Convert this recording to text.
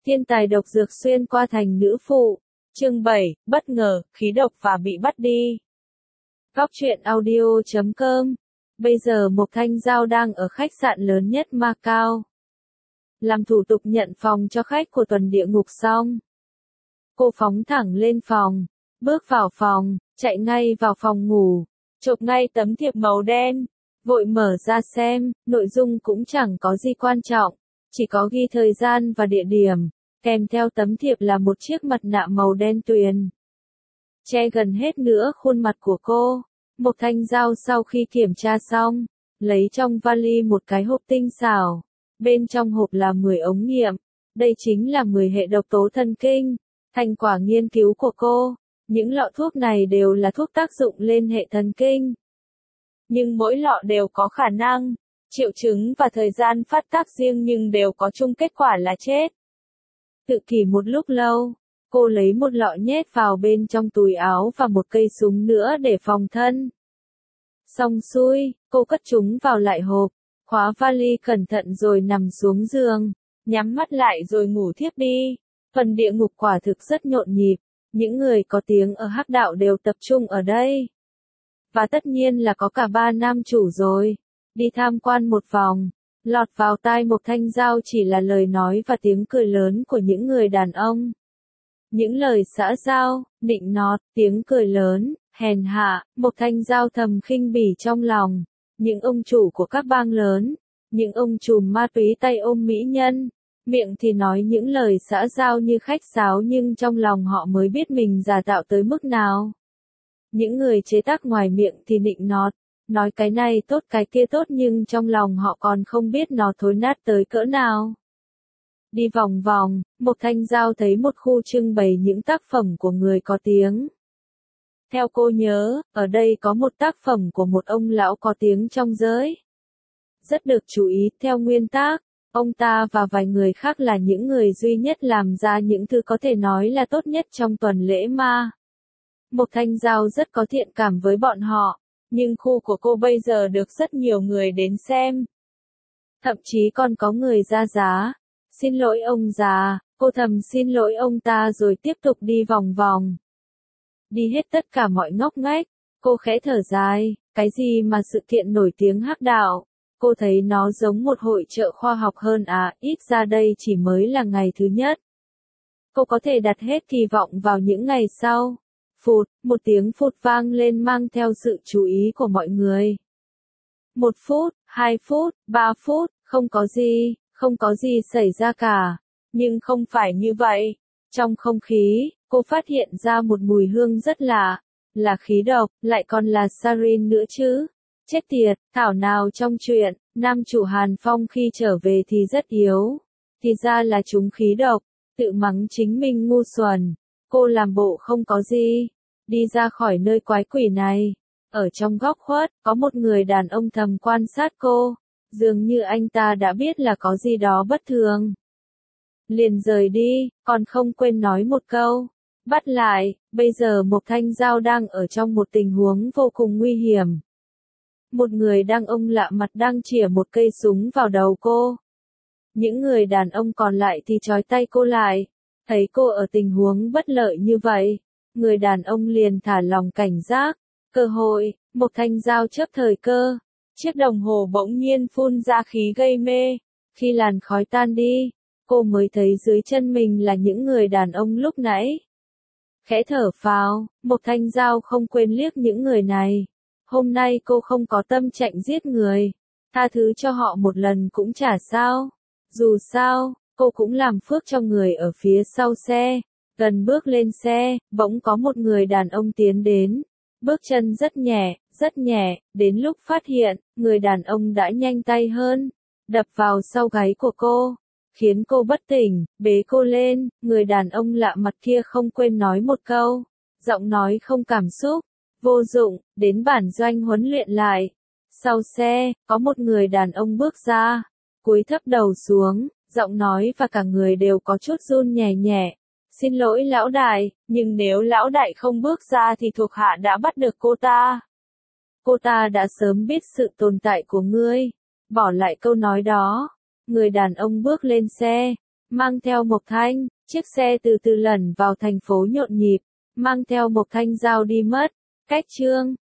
Thiên tài độc dược xuyên qua thành nữ phụ. Chương 7, bất ngờ, khí độc và bị bắt đi. Góc truyện audio.com. Bây giờ Mộc Thanh Giao đang ở khách sạn lớn nhất Macau. Làm thủ tục nhận phòng cho khách của tuần địa ngục xong. Cô phóng thẳng lên phòng, bước vào phòng, chạy ngay vào phòng ngủ, chộp ngay tấm thiệp màu đen, vội mở ra xem, nội dung cũng chẳng có gì quan trọng, chỉ có ghi thời gian và địa điểm, kèm theo tấm thiệp là một chiếc mặt nạ màu đen tuyền. Che gần hết nửa khuôn mặt của cô, Mộc Thanh Giao sau khi kiểm tra xong, lấy trong vali một cái hộp tinh xảo, bên trong hộp là 10 ống nghiệm, đây chính là 10 hệ độc tố thần kinh, thành quả nghiên cứu của cô. Những lọ thuốc này đều là thuốc tác dụng lên hệ thần kinh. Nhưng mỗi lọ đều có khả năng, triệu chứng và thời gian phát tác riêng nhưng đều có chung kết quả là chết. Tự kỷ một lúc lâu, cô lấy một lọ nhét vào bên trong túi áo và một cây súng nữa để phòng thân. Xong xuôi, cô cất chúng vào lại hộp, khóa vali cẩn thận rồi nằm xuống giường, nhắm mắt lại rồi ngủ thiếp đi. Phần địa ngục quả thực rất nhộn nhịp, những người có tiếng ở hắc đạo đều tập trung ở đây. Và tất nhiên là có cả ba nam chủ rồi. Đi tham quan một vòng, lọt vào tai Mộc Thanh Giao chỉ là lời nói và tiếng cười lớn của những người đàn ông. Những lời xã giao, nịnh nọt, tiếng cười lớn, hèn hạ, Mộc Thanh Giao thầm khinh bỉ trong lòng. Những ông chủ của các bang lớn, những ông trùm ma túy tay ôm mỹ nhân, miệng thì nói những lời xã giao như khách sáo nhưng trong lòng họ mới biết mình giả tạo tới mức nào. Những người chế tác ngoài miệng thì nịnh nọt, nói cái này tốt cái kia tốt nhưng trong lòng họ còn không biết nó thối nát tới cỡ nào. Đi vòng vòng, Mộc Thanh Giao thấy một khu trưng bày những tác phẩm của người có tiếng. Theo cô nhớ, ở đây có một tác phẩm của một ông lão có tiếng trong giới. Rất được chú ý, theo nguyên tác, ông ta và vài người khác là những người duy nhất làm ra những thứ có thể nói là tốt nhất trong tuần lễ ma. Mộc Thanh Giao rất có thiện cảm với bọn họ, nhưng khu của cô bây giờ được rất nhiều người đến xem. Thậm chí còn có người ra giá. Xin lỗi ông già, cô thầm xin lỗi ông ta rồi tiếp tục đi vòng vòng. Đi hết tất cả mọi ngóc ngách, cô khẽ thở dài, cái gì mà sự kiện nổi tiếng hắc đạo. Cô thấy nó giống một hội chợ khoa học hơn ít ra đây chỉ mới là ngày thứ nhất. Cô có thể đặt hết kỳ vọng vào những ngày sau. Phụt, một tiếng phụt vang lên mang theo sự chú ý của mọi người. 1 phút, 2 phút, 3 phút, không có gì xảy ra cả. Nhưng không phải như vậy. Trong không khí, cô phát hiện ra một mùi hương rất lạ. Là khí độc, lại còn là sarin nữa chứ. Chết tiệt, thảo nào trong chuyện, nam chủ Hàn Phong khi trở về thì rất yếu. Thì ra là chúng khí độc, tự mắng chính mình ngu xuẩn. Cô làm bộ không có gì, đi ra khỏi nơi quái quỷ này. Ở trong góc khuất, có một người đàn ông thầm quan sát cô, dường như anh ta đã biết là có gì đó bất thường. Liền rời đi, còn không quên nói một câu. Bắt lại, bây giờ Mộc Thanh Giao đang ở trong một tình huống vô cùng nguy hiểm. Một người đàn ông lạ mặt đang chĩa một cây súng vào đầu cô. Những người đàn ông còn lại thì trói tay cô lại. Thấy cô ở tình huống bất lợi như vậy, người đàn ông liền thả lòng cảnh giác. Cơ hội, Mộc Thanh Giao chớp thời cơ. Chiếc đồng hồ bỗng nhiên phun ra khí gây mê. Khi làn khói tan đi, cô mới thấy dưới chân mình là những người đàn ông lúc nãy. Khẽ thở phào, Mộc Thanh Giao không quên liếc những người này. Hôm nay cô không có tâm trạng giết người. Tha thứ cho họ một lần cũng chả sao. Dù sao, cô cũng làm phước cho người ở phía sau xe. Gần bước lên xe, bỗng có một người đàn ông tiến đến. Bước chân rất nhẹ, đến lúc phát hiện, người đàn ông đã nhanh tay hơn. Đập vào sau gáy của cô, khiến cô bất tỉnh, bế cô lên. Người đàn ông lạ mặt kia không quên nói một câu. Giọng nói không cảm xúc. Vô dụng, đến bản doanh huấn luyện lại. Sau xe, có một người đàn ông bước ra. Cúi thấp đầu xuống, giọng nói và cả người đều có chút run nhẹ nhẹ. Xin lỗi lão đại, nhưng nếu lão đại không bước ra thì thuộc hạ đã bắt được cô ta. Cô ta đã sớm biết sự tồn tại của ngươi. Bỏ lại câu nói đó. Người đàn ông bước lên xe. Mang theo Mộc Thanh, chiếc xe từ từ lẩn vào thành phố nhộn nhịp, mang theo Mộc Thanh Giao đi mất. Cách chương